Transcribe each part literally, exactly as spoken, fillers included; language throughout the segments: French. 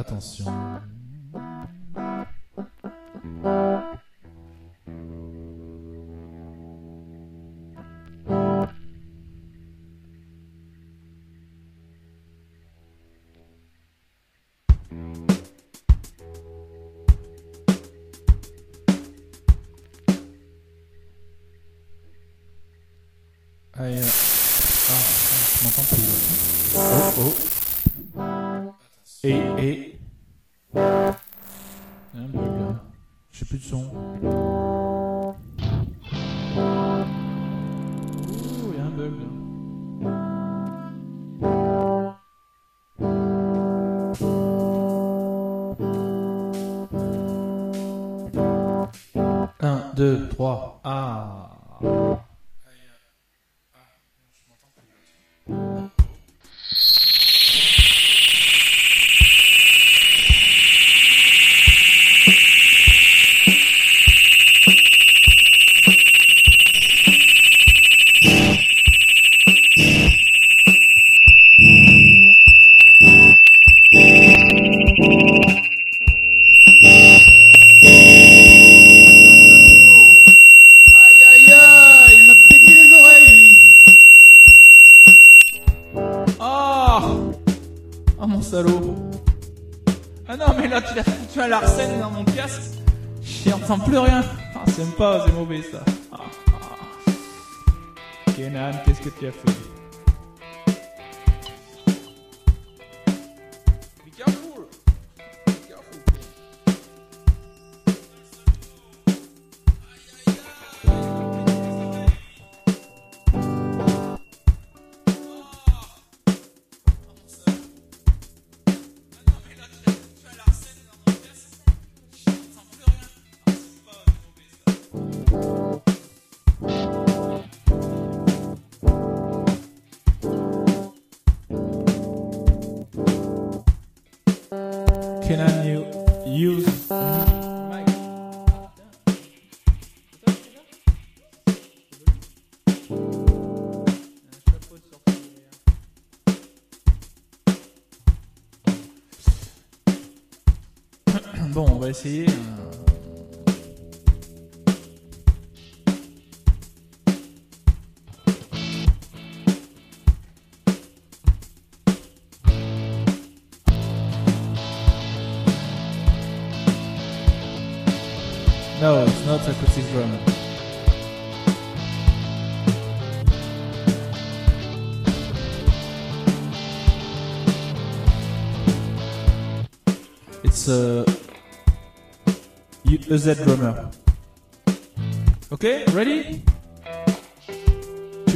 Attention. Ah, et, euh... ah, je m'entends plus là. Oh, oh. Et, et... Il y a un bug là. J'ai plus de son. Ouh, il y a un bug là. Un, deux, trois. Ah. Oh mon salaud. Ah non mais là tu l'as foutu un Larsen dans mon casque. J'entends plus rien. Ah c'est même pas, c'est mauvais ça. Ah, ah. Kenan, qu'est-ce que tu as fait? Be careful. Be careful. Can you use mic? Bon, on va essayer. No, it's not acoustic drum. It's a, a Z drummer. Okay, ready? Two.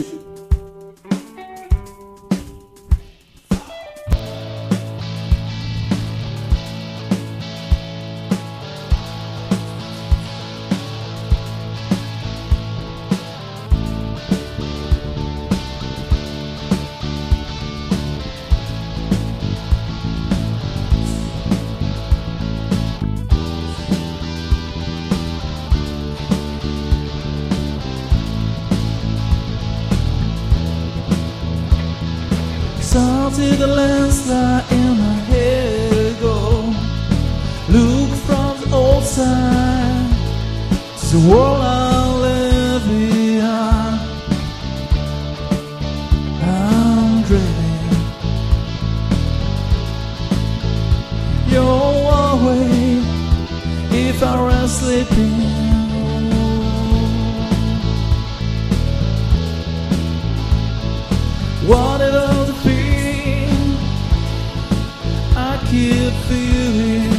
Salted the landslide in my head go. Look from the old side to the world I live behind. I'm dreaming you're away if I were sleeping. Whatever the feeling I keep feeling,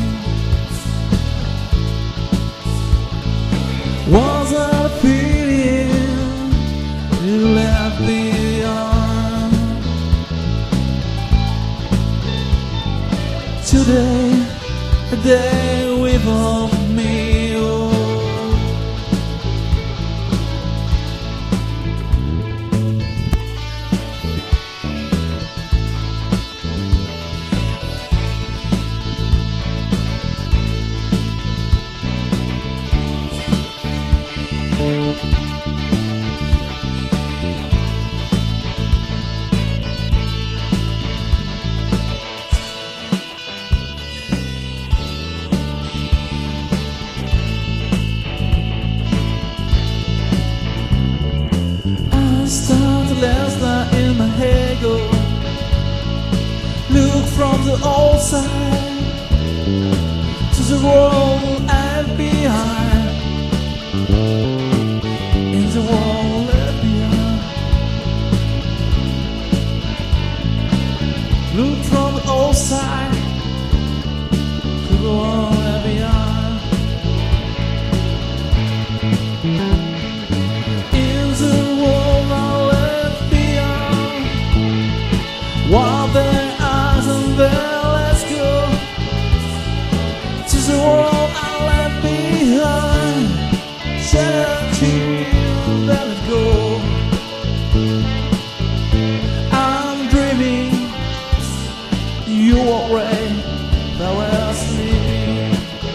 was that a feeling you left behind? Today, a day without me. Oh. ego. Look from the outside to the world and behind. In the world and behind. Look from the outside to the world and behind. In the world I left behind. While there are some there, let's go to the world I left behind. Shut up, chill, let it go. I'm dreaming, you already, that we're sleeping.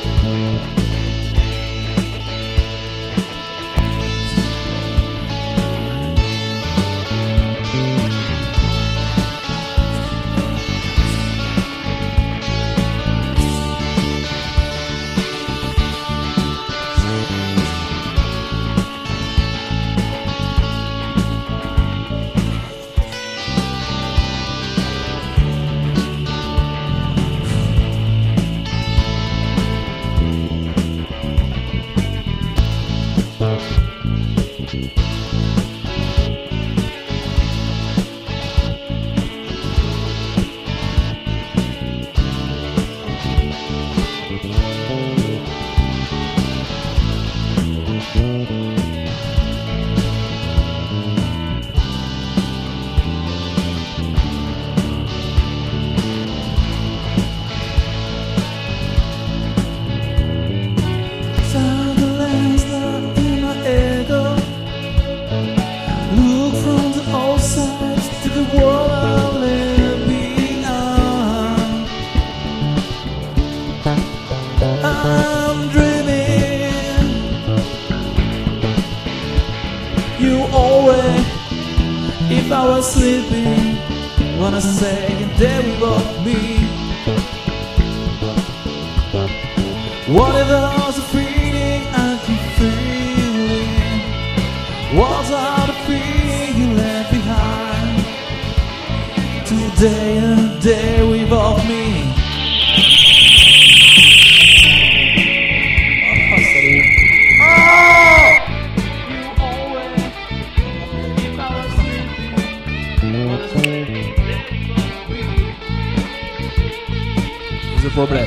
I'm dreaming, you always, if I was sleeping, wanna say there without me. Whatever was the feeling I keep feeling, what are the feeling you left behind? Today and day without me. The problem.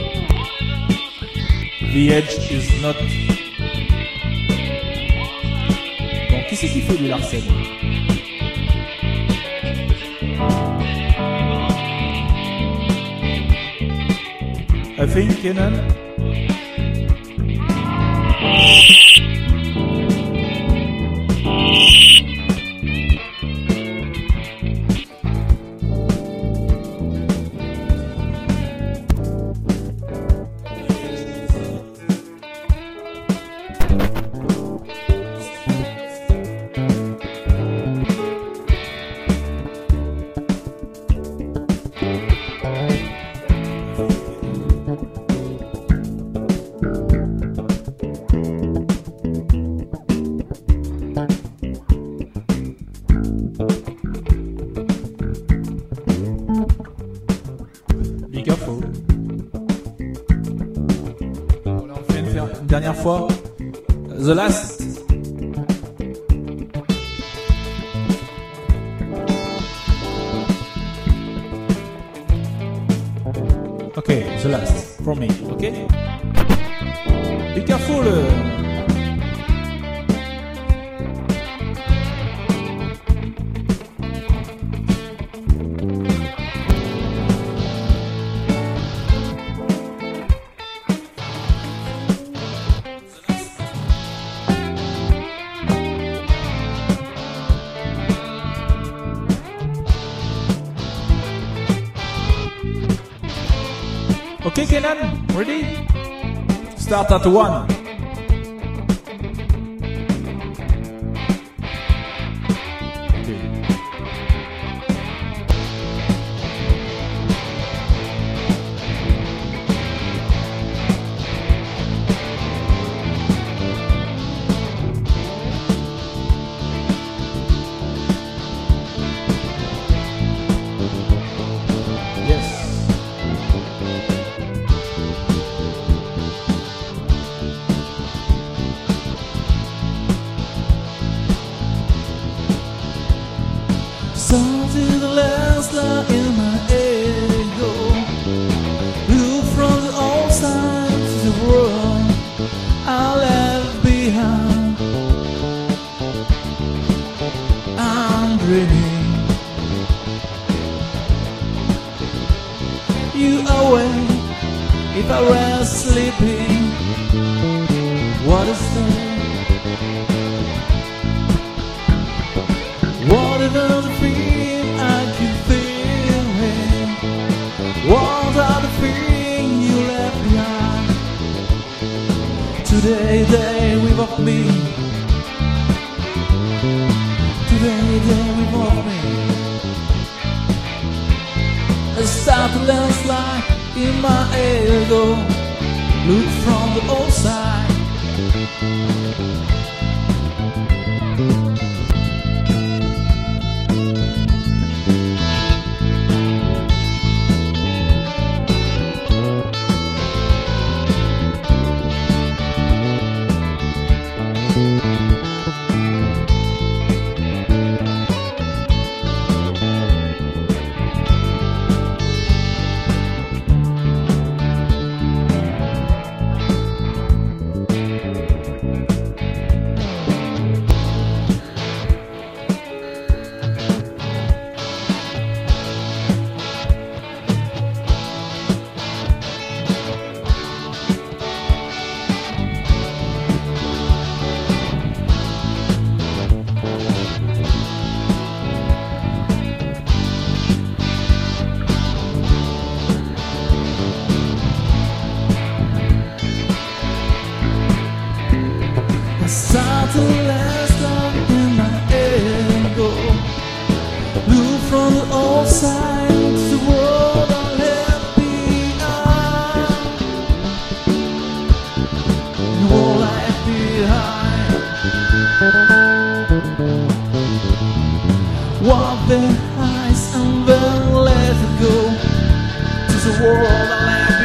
The edge is not. Bon, qui c'est qui fait du Larsen? I think Kenan. Be careful. Voilà, on fait une, une dernière fois. The last. Okay, the last for me. Okay. Be careful. Okay, Kenan, ready? Start at one. started the last line in my ego. Look from the old side to the world I left behind. I'm dreaming you away. If I was sleeping, what is that? Whatever the feeling I keep feeling, what are the feelings you left behind? Today they without me, today they without me. I start to landslide in my ego. Look from the old side. Start to last long in my ego. Look from the old side to the world I left behind. The world I left behind. Walk the heights and then let it go to the world I left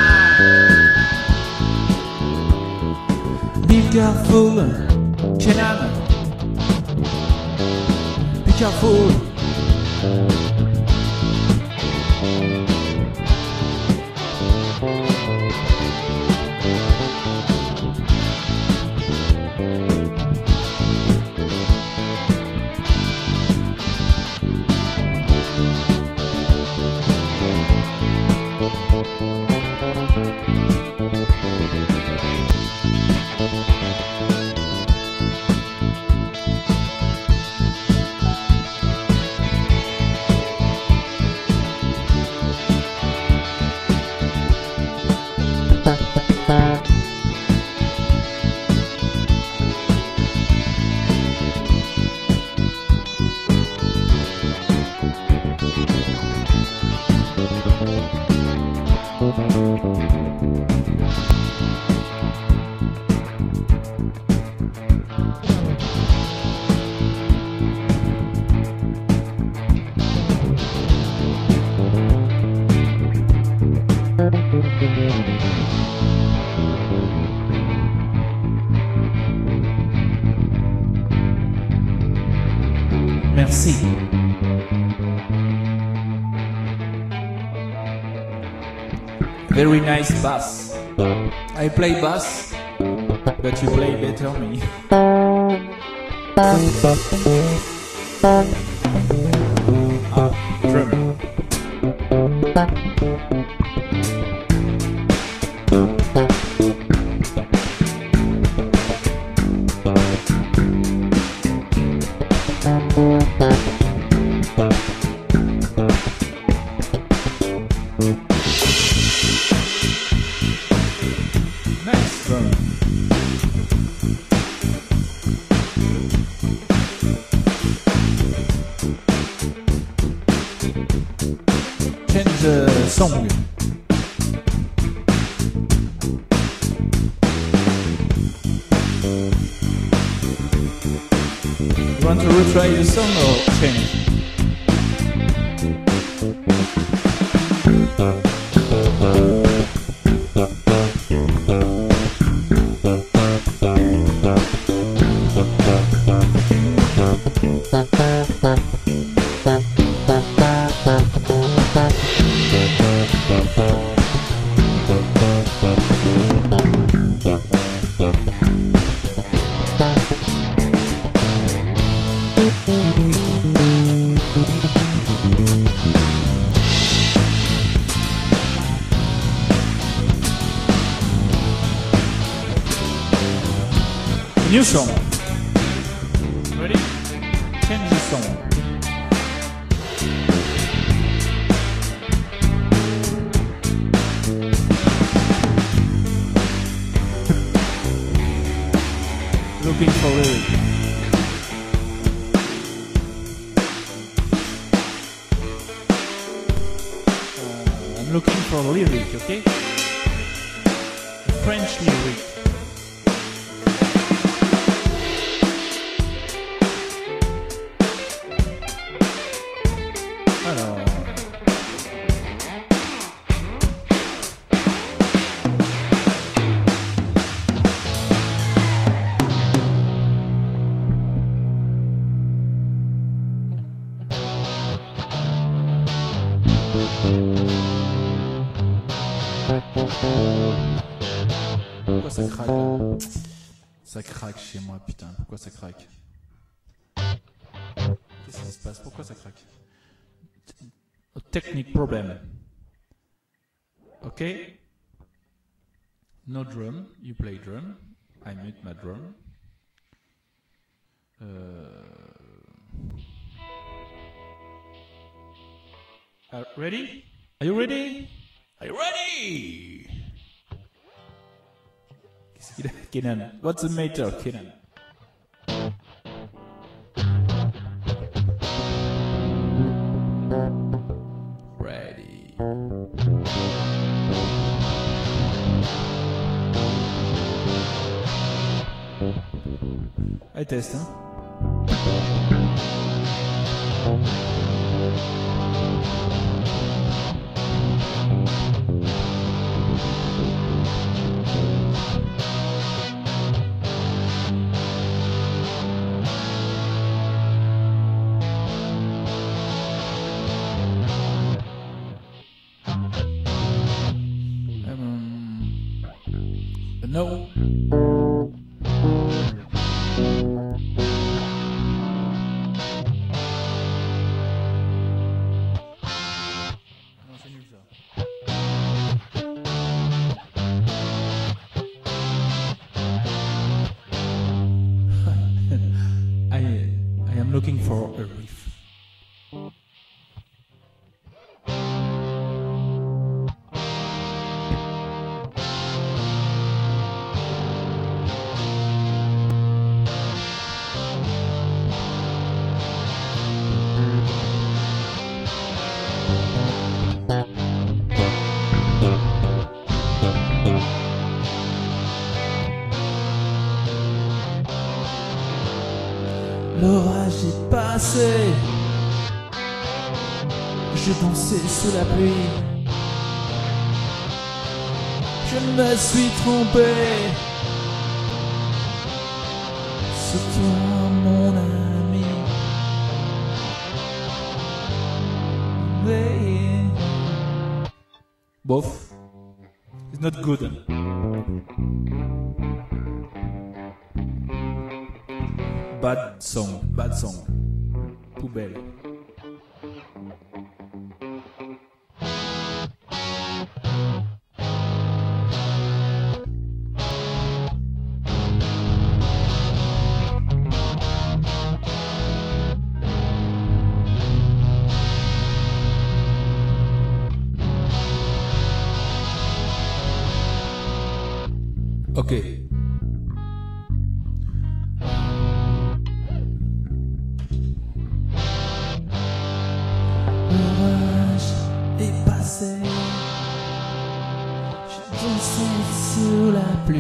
behind. Be careful. Kenana, be careful. Merci. Very nice bass. I play bass, but you play better me. Ah, drum. Nice drum. Change the song. You want to retry the song or change? New song. Ready? Change the song. Looking for lyric. Uh, I'm looking for lyric, okay? French lyric. Alors. Pourquoi ça craque là? Ça craque chez moi, putain. Pourquoi ça craque? Qu'est-ce qui se passe? Pourquoi ça craque? Technique problem. Okay? No drum. You play drum. I mute my drum. Uh, uh, ready? Are you ready? Are you ready? Kenan, what's the matter, Kenan? Ready. I test, hein? No. Non, c'est nul ça. I, I am looking for a riff. L'orage est passé, j'ai dansé sous la pluie, je me suis trompé, c'est toi mon ami. Hey. Bof, it's not good. Bad song, bad song. Poubelle. Ok. Je dansais sous la pluie.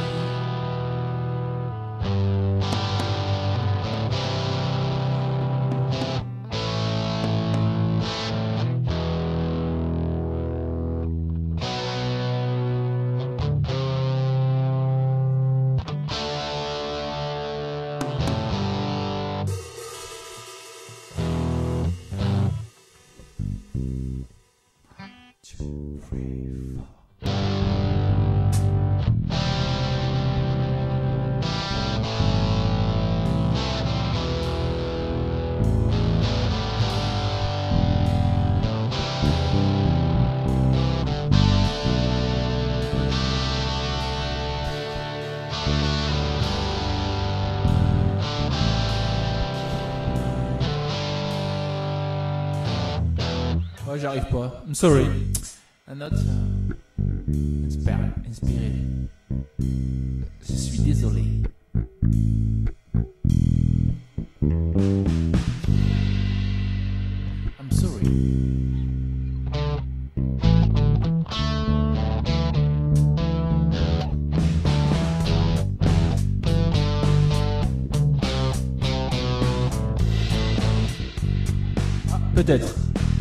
Two, three, four. Ouais, j'arrive pas. I'm sorry. I'm not uh, inspired. inspired. Je suis désolé. I'm sorry. Ah, peut-être.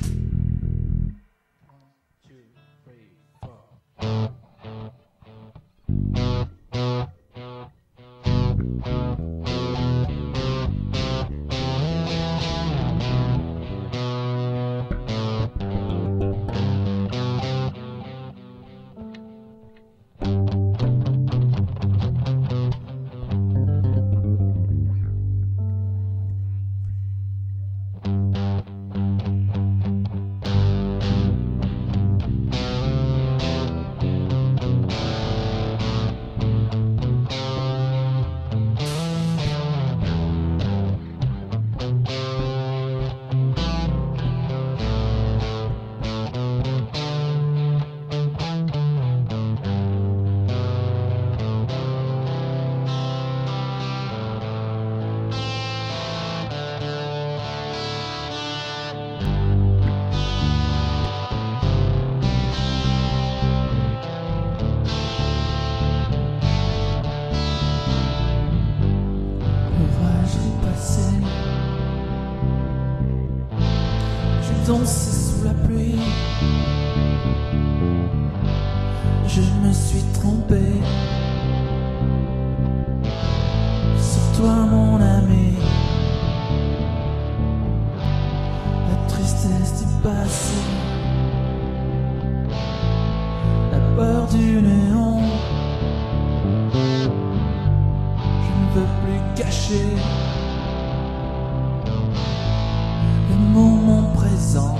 Danser sous la pluie, je me suis trompé sur toi mon ami. La tristesse du passé, la peur du néant, je ne veux plus cacher le moment présent.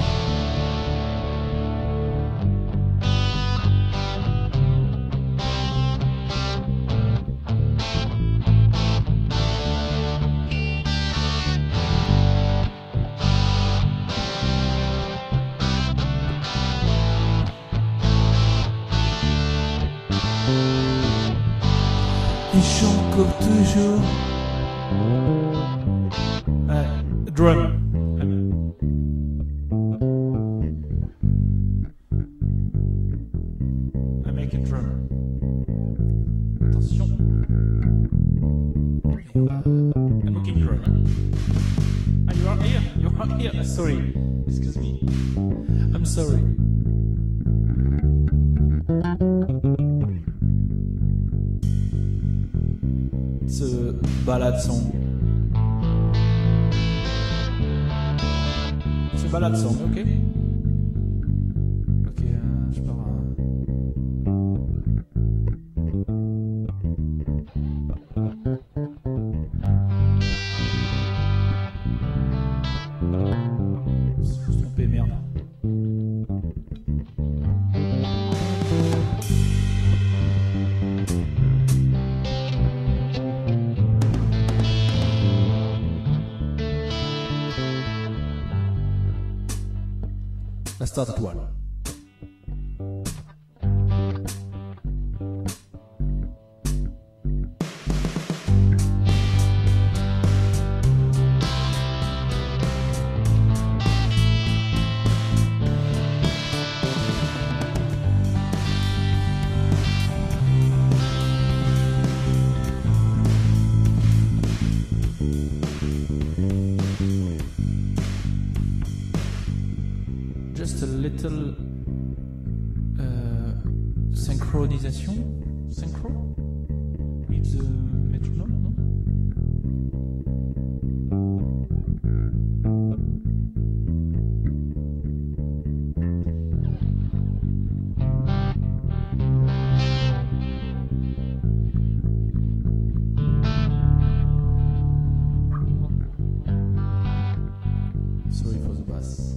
Et j'encore toujours. Ouais, drum. I make a drum. Attention. I'm looking drum. Ah, you are here. You are here. Sorry. Excuse me. I'm sorry. It's a ballad song. It's a ballad song, ok? Ok, euh, je pars. Je me suis trompé, merde. Let's start at one. Just a little uh, synchronisation, synchro with the metronome, no? Sorry for the bass.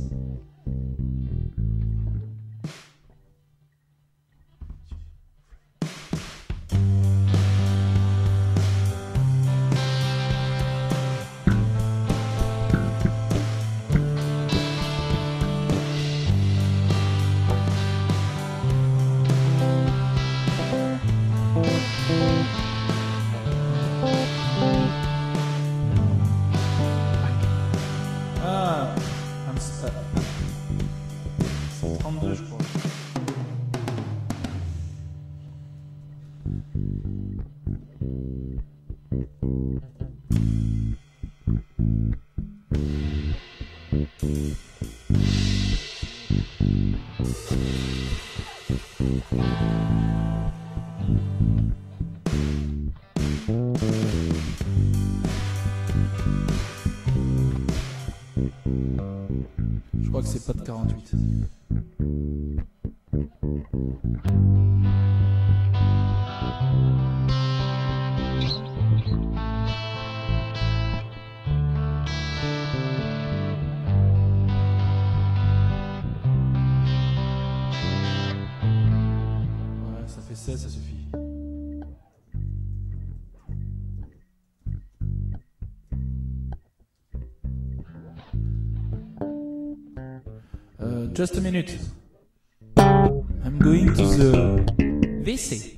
Ah, I'm s- uh, c'est trente-deux, je crois. Je crois que c'est pas de quarante-huit. Ouais, ça fait seize, ça suffit. Uh, just a minute. I'm going to the W C.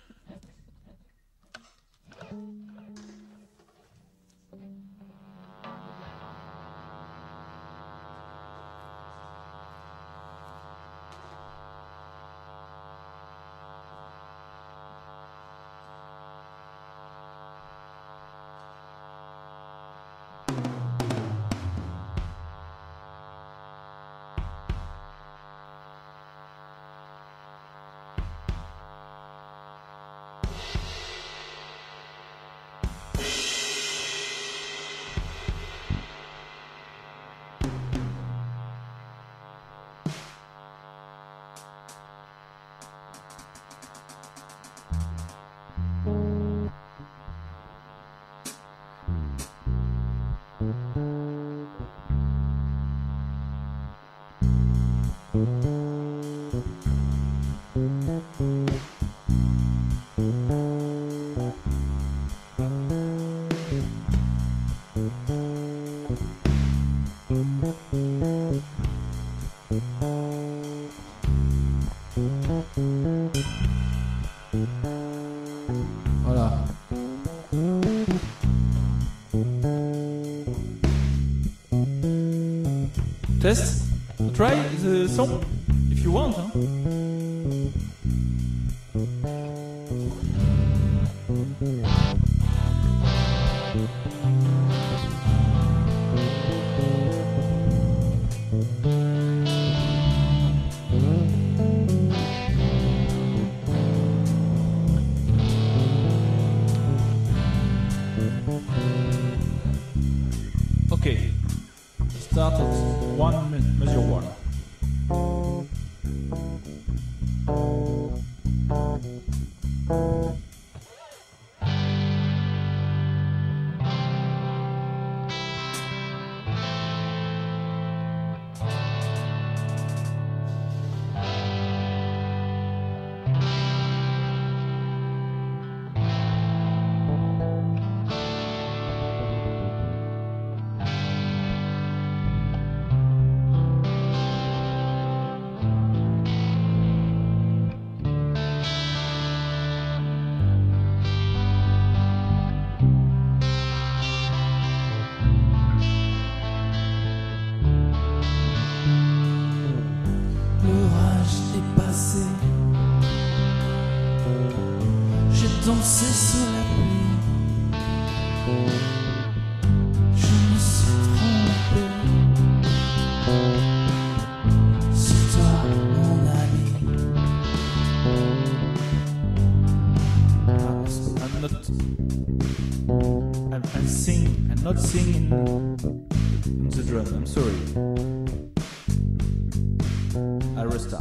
Voilà. Test. Try the song if you want. Huh? Okay. Start at one measure one. L'orage est passé. J'ai dansé sous la pluie. Je me suis trompé. C'est toi mon ami. I'm not. I'm, I'm sing. I'm not singing the drum. I'm sorry. I restart.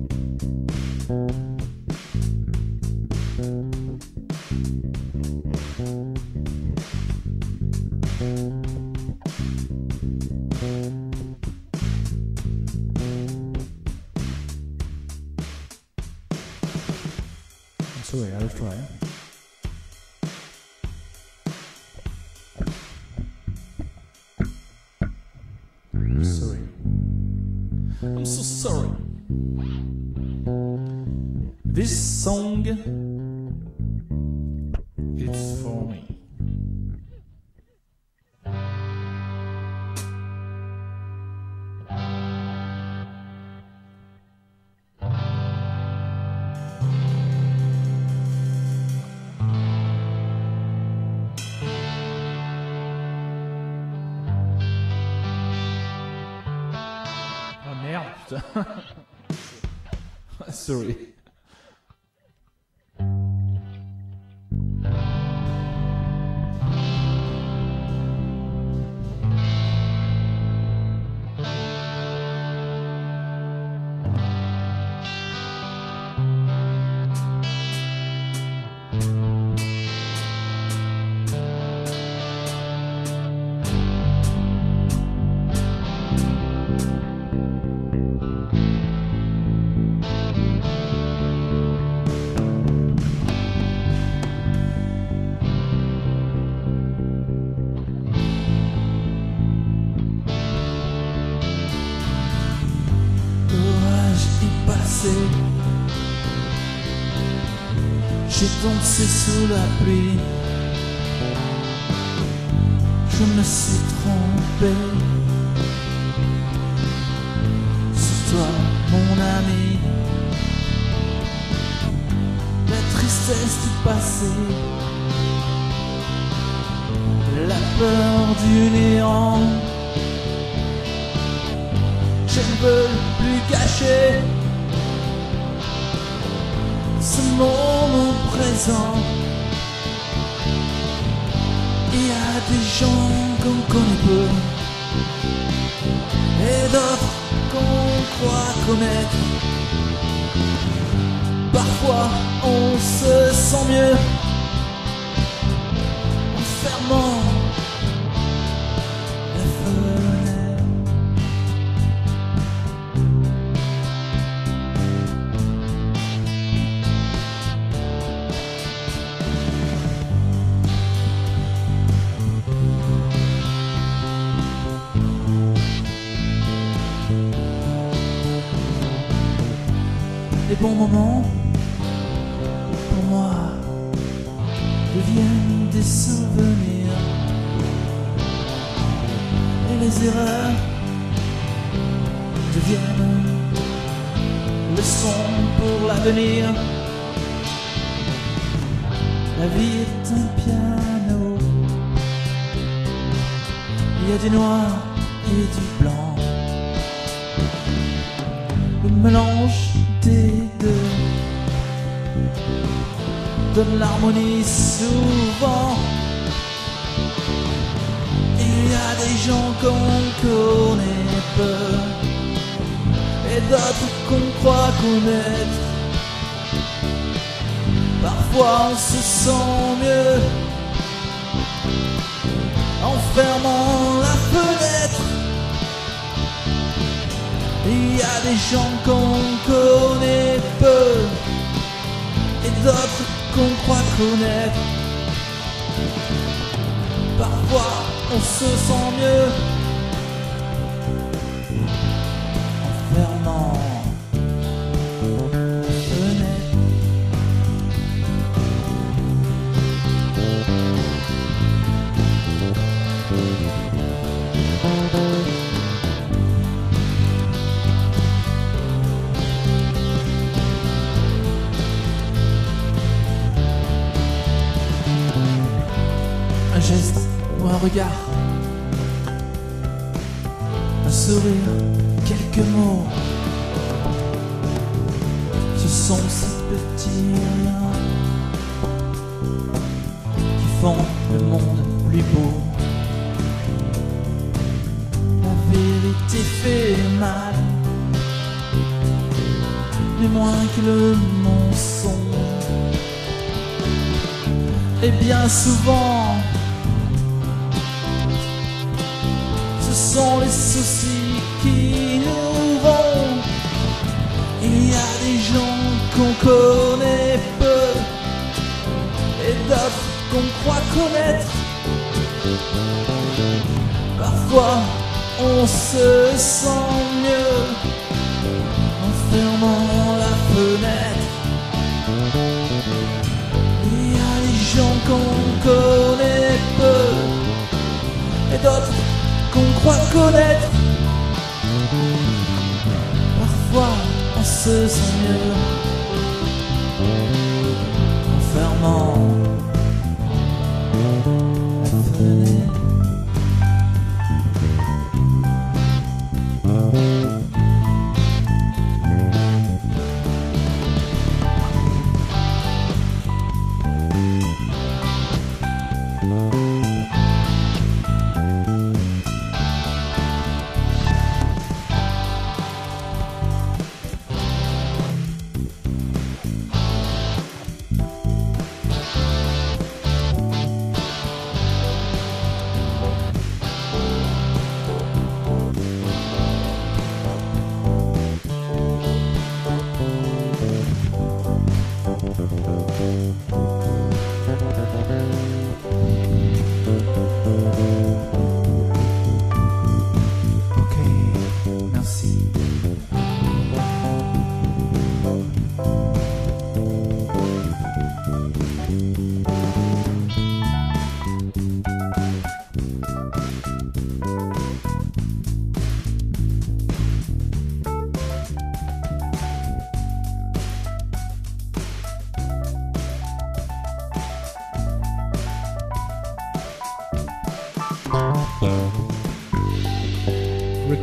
I'm sorry. I'll try. I'm sorry. I'm so sorry. This song, it's for me. merde, putain. Sorry. J'ai dansé sous la pluie, je me suis trompé. C'est toi mon ami, la tristesse du passé, la peur du néant. Je ne veux plus cacher ce moment présent. Il y a des gens qu'on connaît peu et d'autres qu'on croit connaître. Parfois on se sent mieux en fermant la fenêtre. Les bons moments, pour moi, deviennent des souvenirs. Et les erreurs deviennent leçons pour l'avenir. La vie est un piano, il y a du noir et du blanc. Le mélange des deux donne l'harmonie souvent. Il y a des gens qu'on connaît peu et d'autres qu'on croit connaître. Parfois on se sent mieux en fermant la fenêtre. Il y a des gens qu'on connaît peu et d'autres qu'on croit connaître. Parfois on se sent mieux en fermant la fenêtre. Un geste ou un regard, un sourire, quelques mots, ce sont ces petits riens qui font le monde plus beau. La vérité fait mal, mais moins que le mensonge. Et bien souvent, ce sont les soucis qui nous vont. Il y a des gens qu'on connaît peu et d'autres qu'on croit connaître. Parfois on se sent mieux en fermant la fenêtre. Il y a des gens qu'on connaît peu et d'autres qu'on croit connaître. Parfois on se sent mieux en fermant la fenêtre.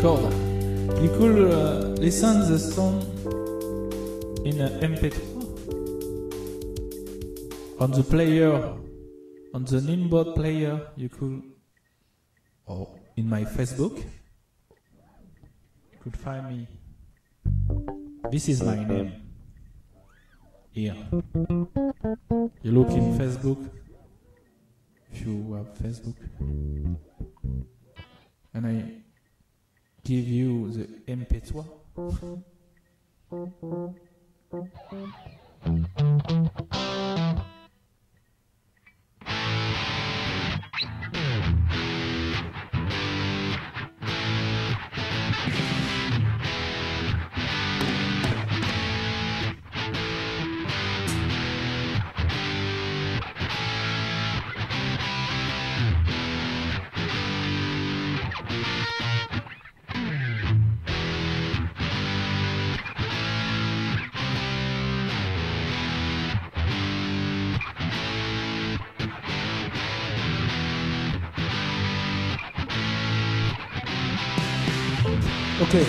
record. You could uh, listen the song in a M P three on the player, on the Nimbot player. You could, or in my Facebook, you could find me. This is my name. Here. You look in Facebook, if you have Facebook, and I give you the M P three. Okay.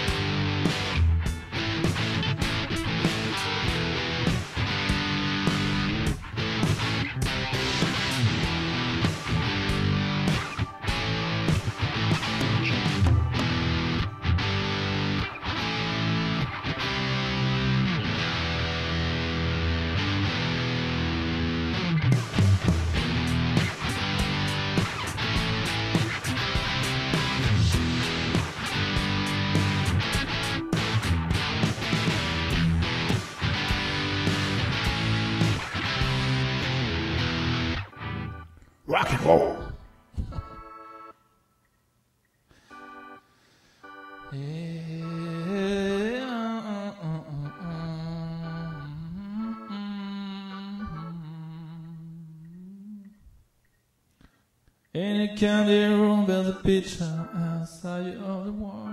Rock and roll. In a candy room, there's a picture outside of the wall.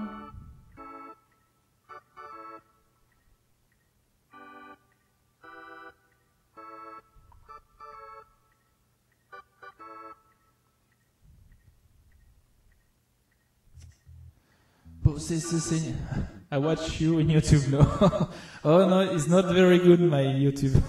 I watch you in YouTube now. Oh no, it's not very good, my YouTube.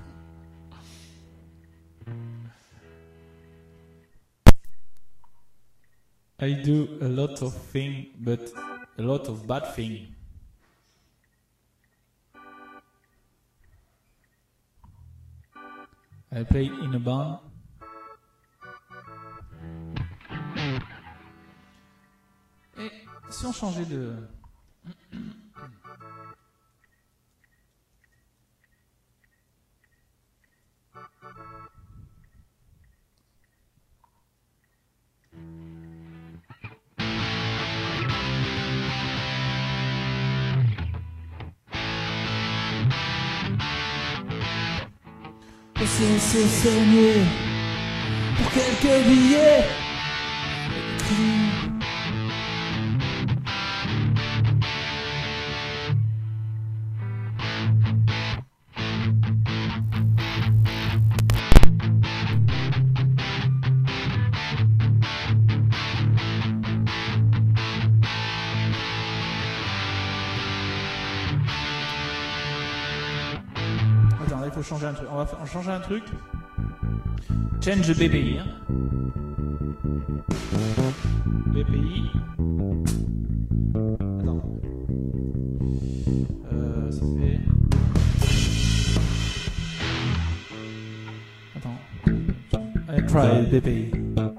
I do a lot of things, but a lot of bad things. I play in a band. Et si on changeait de... C'est saigner pour quelques billets. Attends, là il faut changer un truc. On va faire, changer un truc. Change the B P I. Hein. B P I. Attends. Euh, ça fait. Attends. I try B P I.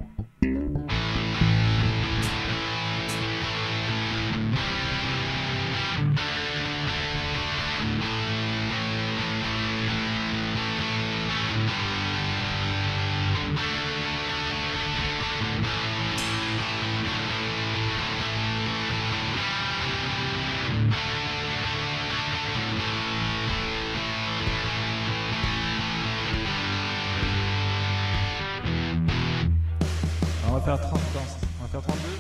On va faire trente, on va faire trente-deux.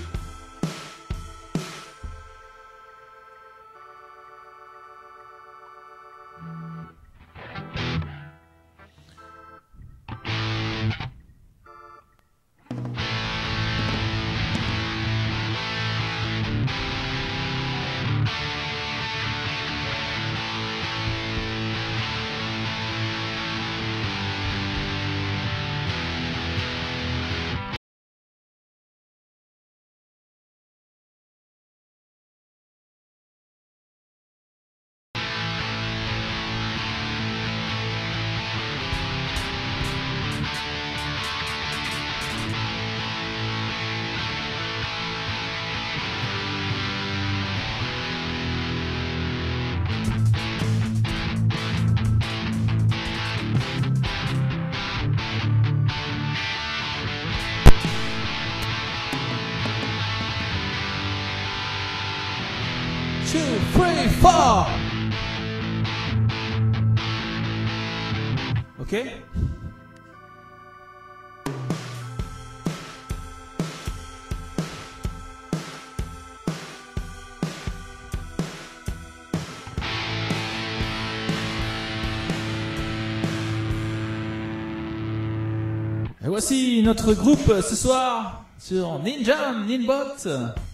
two, three, four. Ok? Et voici notre groupe ce soir sur Ninjam, Ninbot.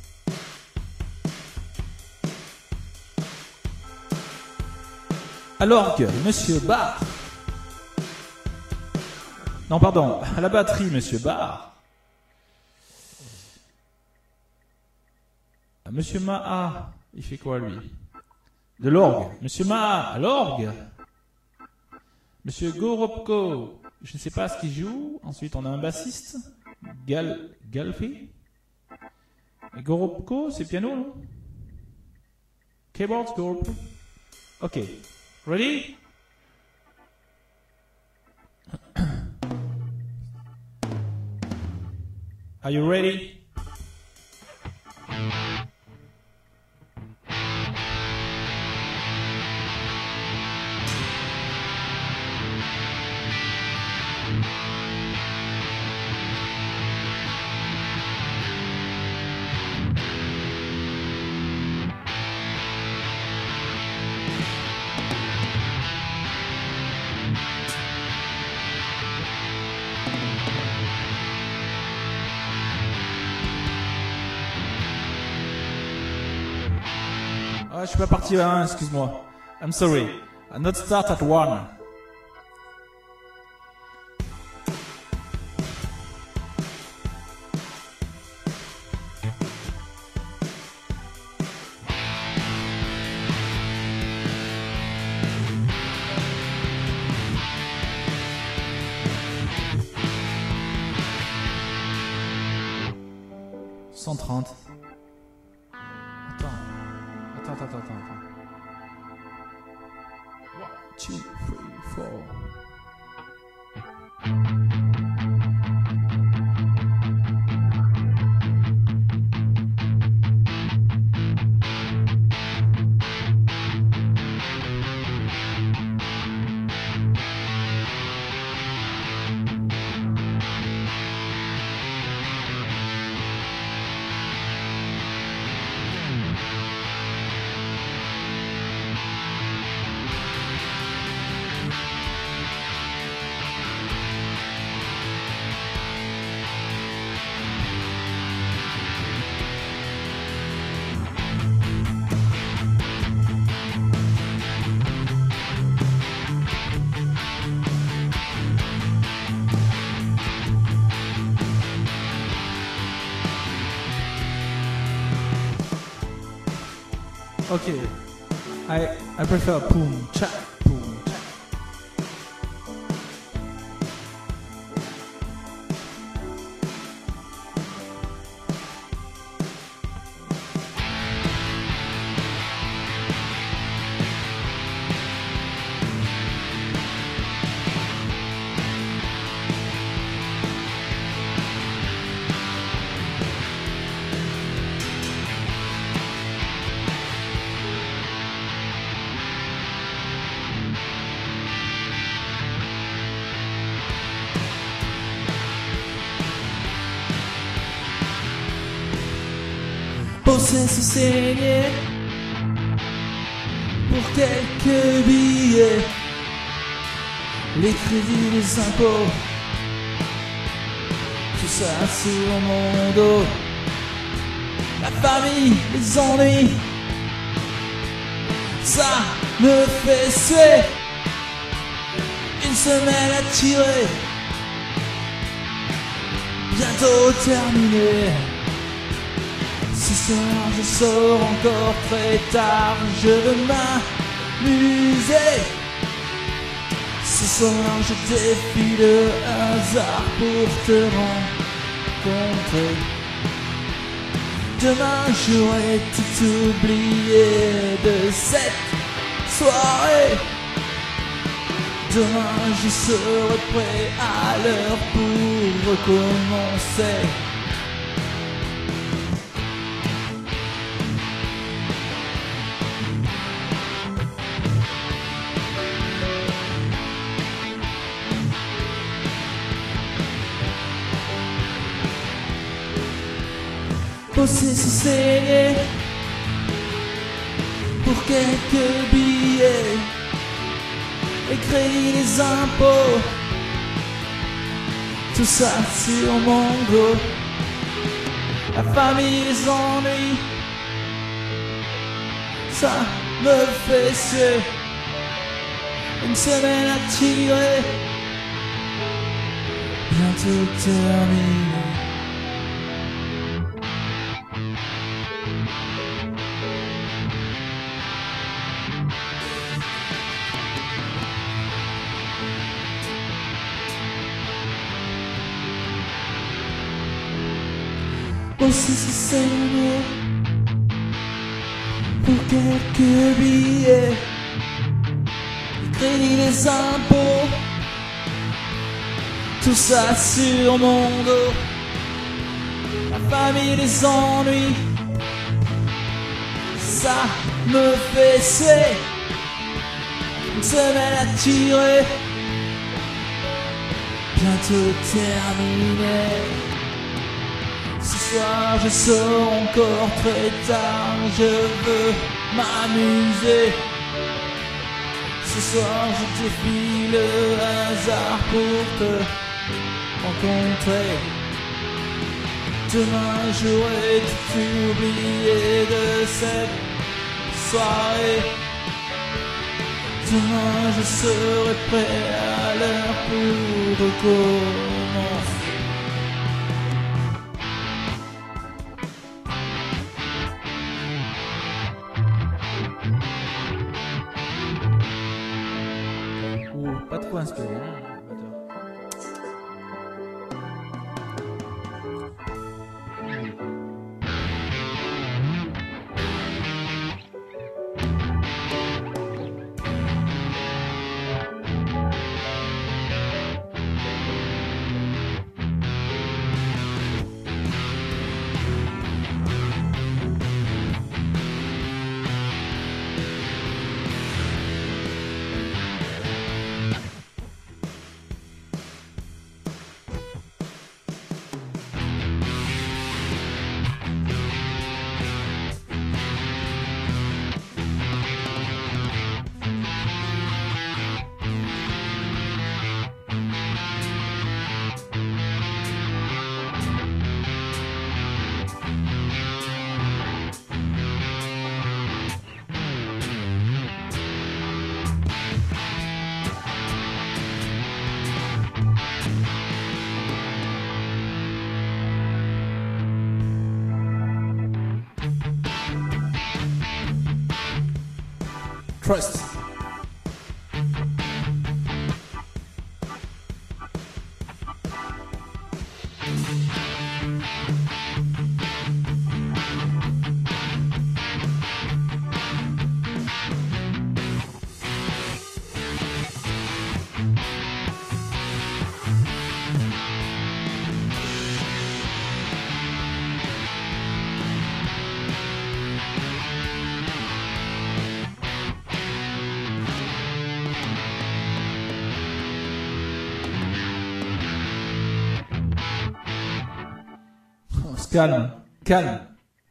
À l'orgue, Monsieur Barr. Non, pardon, à la batterie, Monsieur Barr. À Monsieur Maha, il fait quoi lui? De l'orgue. Monsieur Maha, à l'orgue. Monsieur Goropko, je ne sais pas ce qu'il joue. Ensuite, on a un bassiste. Gal, Galfi. Et Goropko, c'est piano, non? Keyboards, Goropko. Ok. Ready? Are you ready? Ah, je suis pas parti à un, excuse-moi. I'm sorry. I'll not start at one. cent trente. Attends. Attends, attends, attends, attends. One, two, three, four. Okay, I I prefer boom cha boom cha. Bosser se saigner pour quelques billets, les crédits, les impôts, tout ça sur mon dos. La famille, les ennuis, ça me fait suer. Une semaine à tirer, bientôt terminée. Ce soir je sors encore très tard, je veux m'amuser. Ce soir je défie le hasard pour te rencontrer. Demain j'aurai tout oublié de cette soirée. Demain je serai prêt à l'heure pour recommencer. bosser se saigner pour quelques billets, les crédits, les impôts, tout ça sur mon dos. La famille, les ennuis, ça me fait suer. Une semaine à tirer, bientôt terminée. Bosser se saigner pour quelques billets, les crédits, les impôts, tout ça sur mon dos. La famille, les ennuis, ça me fait suer. Une semaine à tirer, bientôt terminée. Ce soir je sors encore très tard, je veux m'amuser. Ce soir je défie le hasard pour te rencontrer. Demain j'aurai tout oublié de cette soirée. Demain je serai prêt à l'heure pour recommencer. Pas trop inspiré, hein, Trust. Calme, calme.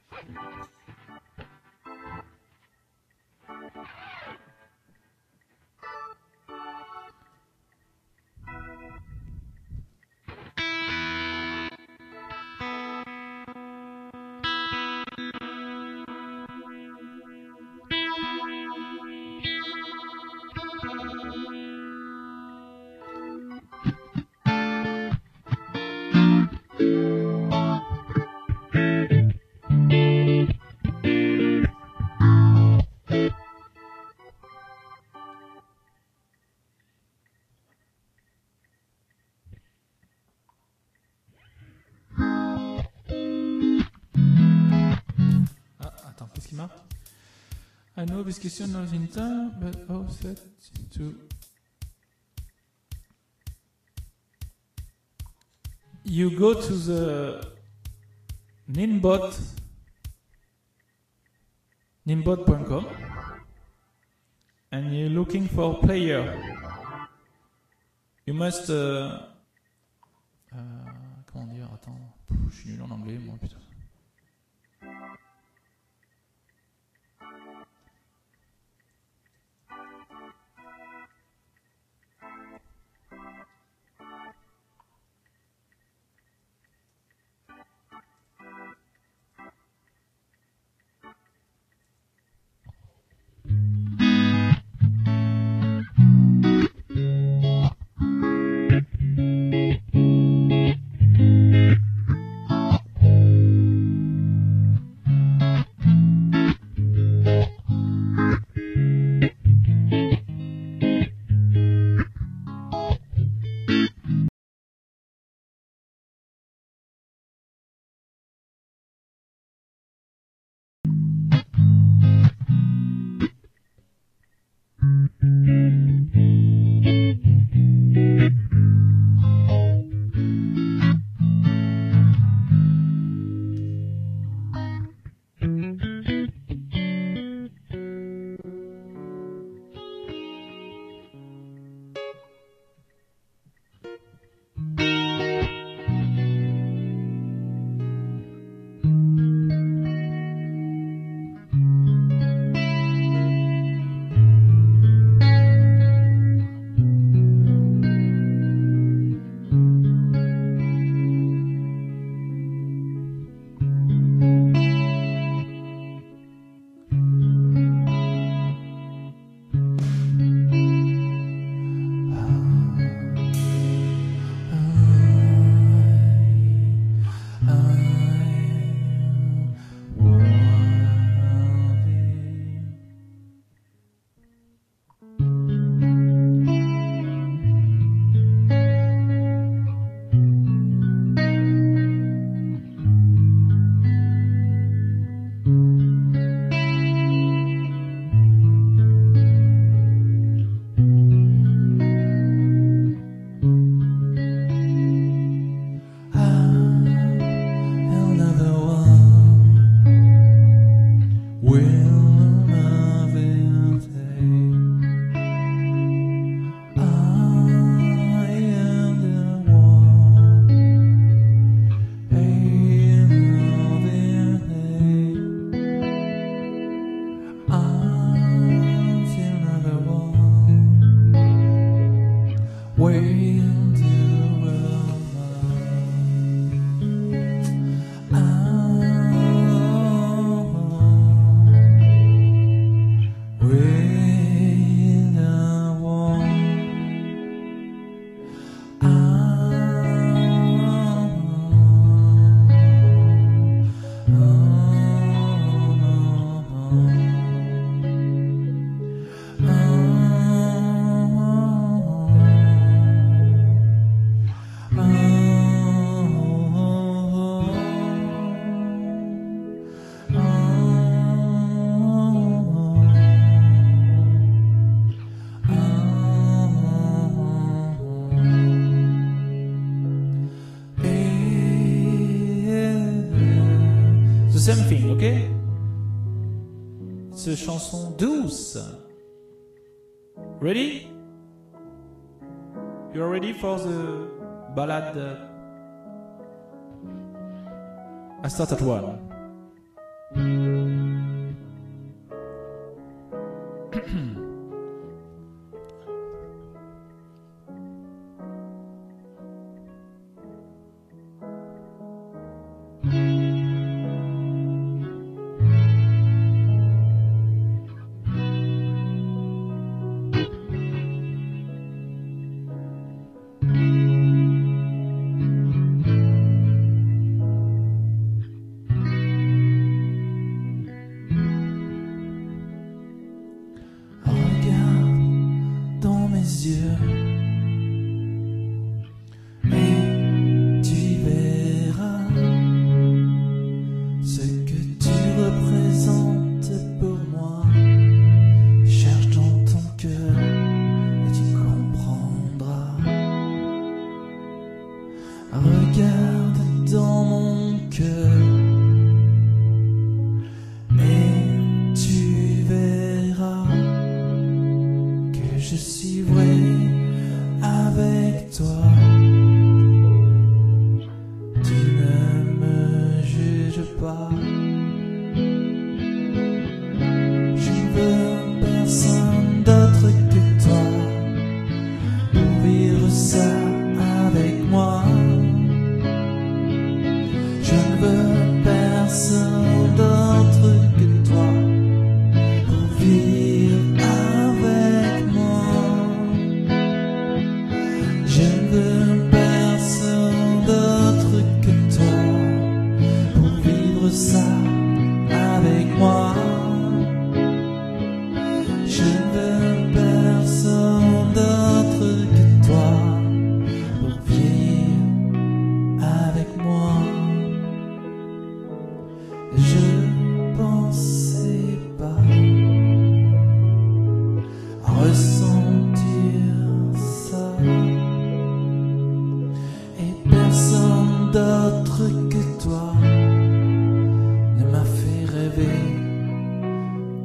I know this question was in time, but how set to you go to the Ninbot ninbot dot com and you're looking for player. You must uh, uh, comment dire, attends, je suis nul en anglais moi putain. Ok? C'est une chanson douce. Ready? You're ready for the ballad? I start at one. Regarde dans mes yeux.